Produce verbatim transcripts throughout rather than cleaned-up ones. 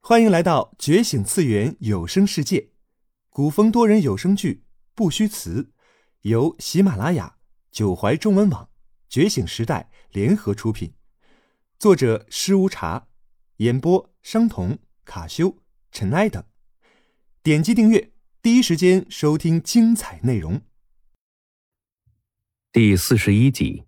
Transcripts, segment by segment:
欢迎来到觉醒次元有声世界，古风多人有声剧不虚词，由喜马拉雅、九怀中文网、觉醒时代联合出品，作者施无茶，演播商童、卡修、尘埃等。点击订阅，第一时间收听精彩内容。 第四十一集。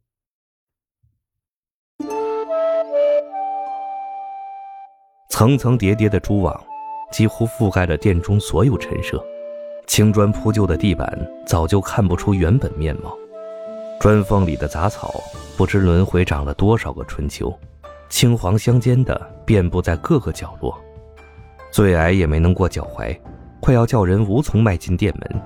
层层叠叠的蛛网几乎覆盖了殿中所有陈设，青砖铺就的地板早就看不出原本面貌，砖缝里的杂草不知轮回长了多少个春秋，青黄相间的遍布在各个角落，最矮也没能过脚踝，快要叫人无从迈进殿门。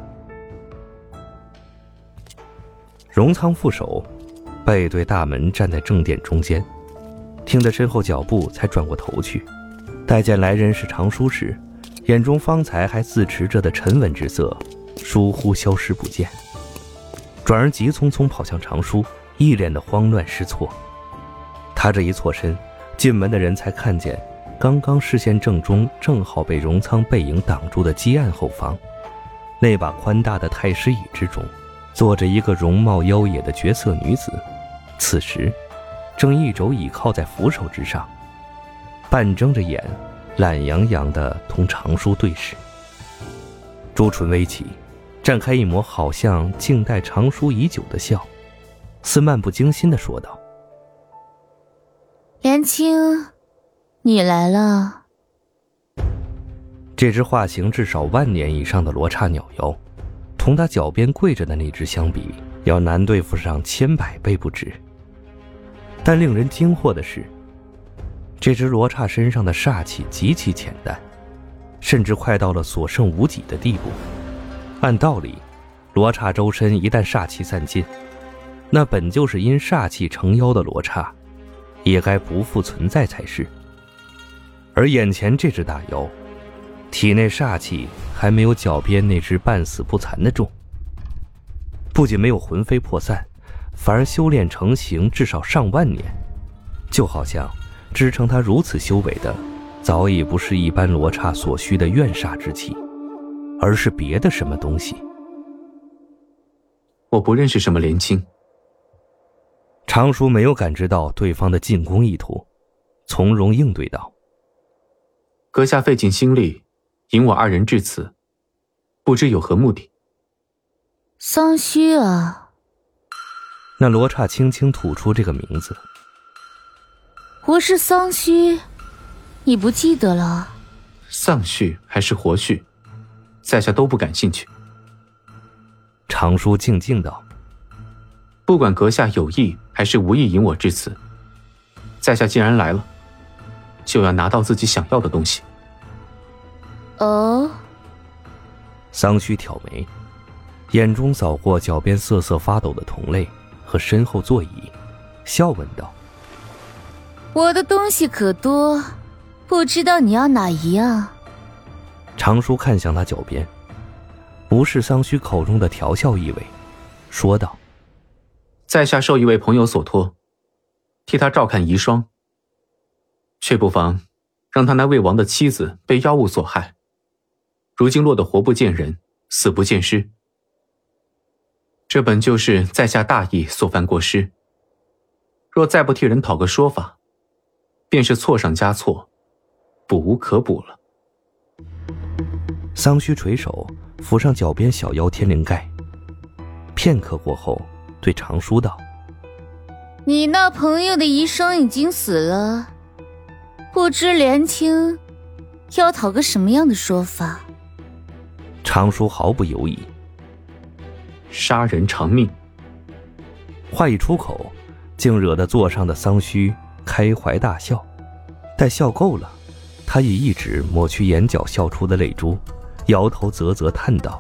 荣仓副手背对大门站在正殿中间，听得身后脚步才转过头去，待见来人是常叔时，眼中方才还自持着的沉稳之色疏忽消失不见，转而急匆匆跑向常叔，一脸的慌乱失措。他这一错身，进门的人才看见刚刚视线正中正好被荣仓背影挡住的基案后方，那把宽大的太师椅之中坐着一个容貌妖冶的绝色女子，此时正一肘倚靠在扶手之上，半睁着眼，懒洋洋地同常叔对视。朱唇微起，绽开一抹好像静待常叔已久的笑，似漫不经心地说道： 莲青，你来了。 这只化形至少万年以上的罗刹鸟妖，同他脚边跪着的那只相比，要难对付上千百倍不止。但令人惊惑的是，这只罗刹身上的煞气极其浅淡，甚至快到了所剩无几的地步。按道理，罗刹周身一旦煞气散尽，那本就是因煞气成妖的罗刹也该不复存在才是。而眼前这只大妖，体内煞气还没有脚边那只半死不残的重，不仅没有魂飞魄散，反而修炼成形至少上万年，就好像支撑他如此修为的早已不是一般罗刹所需的怨煞之气，而是别的什么东西。 我不认识什么莲青。 常叔没有感知到对方的进攻意图，从容应对道： 阁下费尽心力引我二人至此，不知有何目的？ 桑虚啊。 那罗刹轻轻吐出这个名字。 我是桑虚，你不记得了？ 丧绪还是活绪，在下都不感兴趣。 常叔静静道： 不管阁下有意还是无意引我至此，在下既然来了，就要拿到自己想要的东西。 哦。 桑虚挑眉，眼中扫过脚边瑟瑟发抖的同类和身后座椅，笑问道： 我的东西可多，不知道你要哪一样？ 常叔看向他脚边，无视桑虚口中的调笑意味，说道： 在下受一位朋友所托，替他照看遗孀，却不妨让他那未亡的妻子被妖物所害，如今落得活不见人，死不见尸。这本就是在下大意所犯过失，若再不替人讨个说法，便是错上加错，补无可补了。 桑虚垂手扶上脚边小妖天灵盖，片刻过后对常叔道： 你那朋友的遗孀已经死了，不知莲青要讨个什么样的说法？ 常叔毫不犹豫： 杀人偿命。 话一出口，竟惹得座上的桑虚开怀大笑。待笑够了，他以一指抹去眼角笑出的泪珠，摇头啧啧叹道：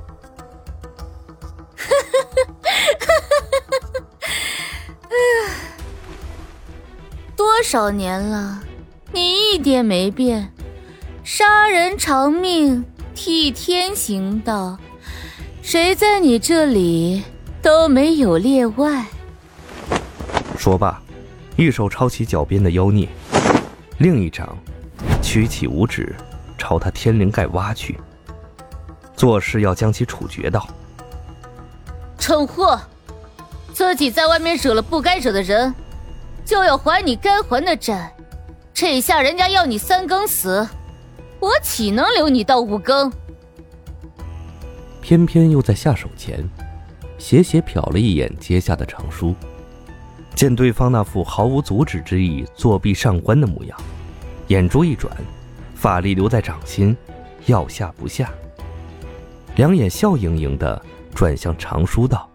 多少年了，你一点没变，杀人偿命，替天行道，谁在你这里都没有例外。 说罢，一手抄起脚边的妖孽，另一掌曲起五指， 朝他天灵盖挖去，做事要将其处决到。 蠢货，自己在外面惹了不该惹的人，就要还你该还的债，这下人家要你三更死，我岂能留你到五更？ 偏偏又在下手前斜斜瞟了一眼阶下的常书，见对方那副毫无阻止之意作弊上官的模样，眼珠一转，法力留在掌心，要下不下，两眼笑盈盈的转向常书道：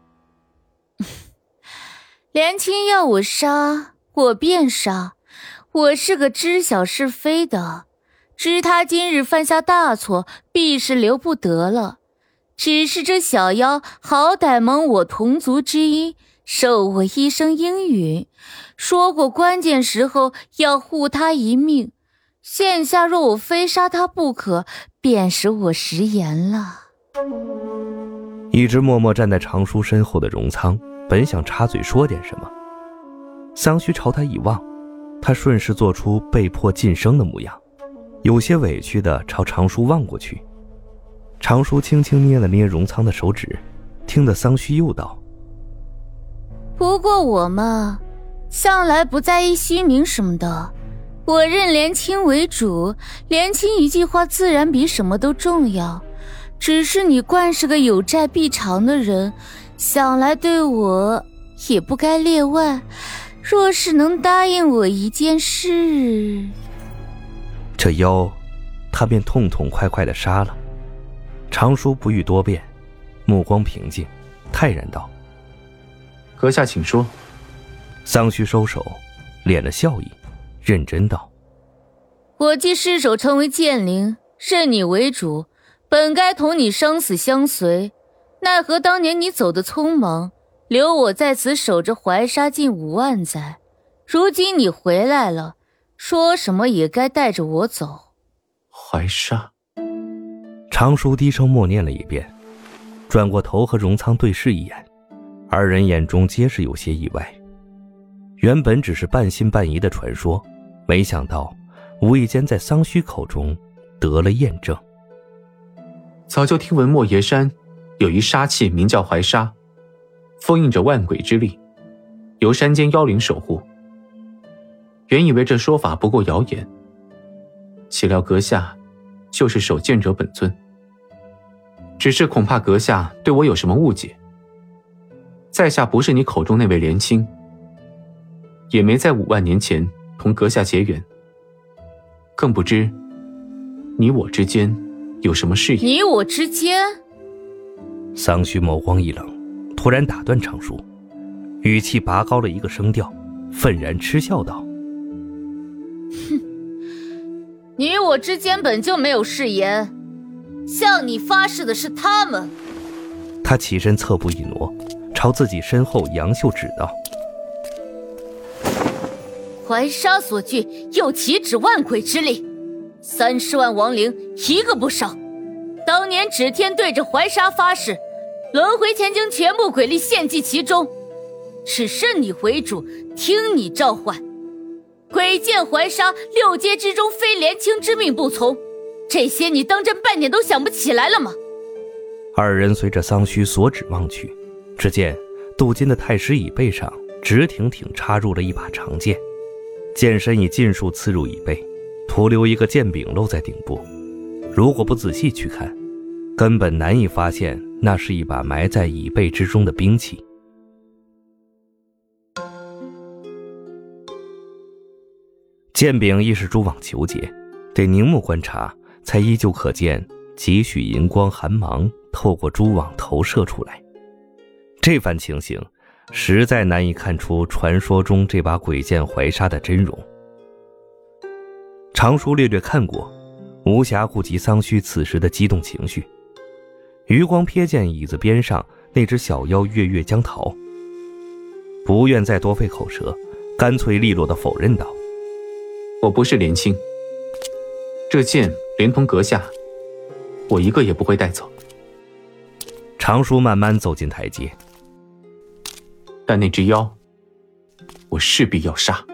连青要我杀，我便杀，我是个知晓是非的，知他今日犯下大错，必是留不得了。只是这小妖好歹蒙我同族之一，受我一声应允，说过关键时候要护他一命，现下若我非杀他不可，便使我食言了。 一直默默站在常书身后的荣仓本想插嘴说点什么，桑须朝他一望，他顺势做出被迫噤声的模样，有些委屈地朝常书望过去。常书轻轻捏了捏荣仓的手指，听得桑须又道： 不过我嘛，向来不在意虚名什么的，我认连青为主，连青一句话自然比什么都重要。只是你惯是个有债必偿的人，想来对我也不该列外，若是能答应我一件事， 这妖他便痛痛快快地杀了。常书不欲多辩，目光平静，泰然道： 阁下请说。 桑须收手，敛了笑意，认真道： 我既失手成为剑灵，认你为主，本该同你生死相随，奈何当年你走得匆忙，留我在此守着怀沙近五万载，如今你回来了，说什么也该带着我走。 怀沙。 常书低声默念了一遍，转过头和荣仓对视一眼，二人眼中皆是有些意外。原本只是半信半疑的传说，没想到无意间在桑须口中得了验证。 早就听闻莫邪山有一杀气名叫怀沙，封印着万鬼之力，由山间妖灵守护。原以为这说法不过谣言，岂料阁下就是守剑者本尊。只是恐怕阁下对我有什么误解，在下不是你口中那位连青，也没在五万年前同阁下结缘，更不知你我之间有什么事业。 你我之间？ 桑须眸光一冷，突然打断常书，语气拔高了一个声调，愤然嗤笑道： 哼，你我之间本就没有誓言，向你发誓的是他们。 他起身侧步一挪，朝自己身后杨秀指道： 怀沙所据又岂止万鬼之力，三十万亡灵一个不少。当年指天对着怀沙发誓，轮回前将全部鬼力献祭其中，只认你为主，听你召唤。鬼见怀沙六阶之中非连青之命不从，这些你当真半点都想不起来了吗？ 二人随着桑须所指望去，只见镀金的太师椅背上直挺挺插入了一把长剑，剑身已尽数刺入椅背，徒留一个剑柄露在顶部。如果不仔细去看，根本难以发现那是一把埋在椅背之中的兵器。剑柄亦是蛛网球结，得凝目观察才依旧可见几许银光寒芒透过蛛网投射出来。这番情形实在难以看出传说中这把鬼剑怀沙的真容。常书略略看过，无暇顾及桑须此时的激动情绪，余光瞥见椅子边上那只小妖跃跃将逃，不愿再多费口舌，干脆利落地否认道： 我不是连青，这剑连同阁下，我一个也不会带走。 常书慢慢走进台阶， 但那只妖，我势必要杀。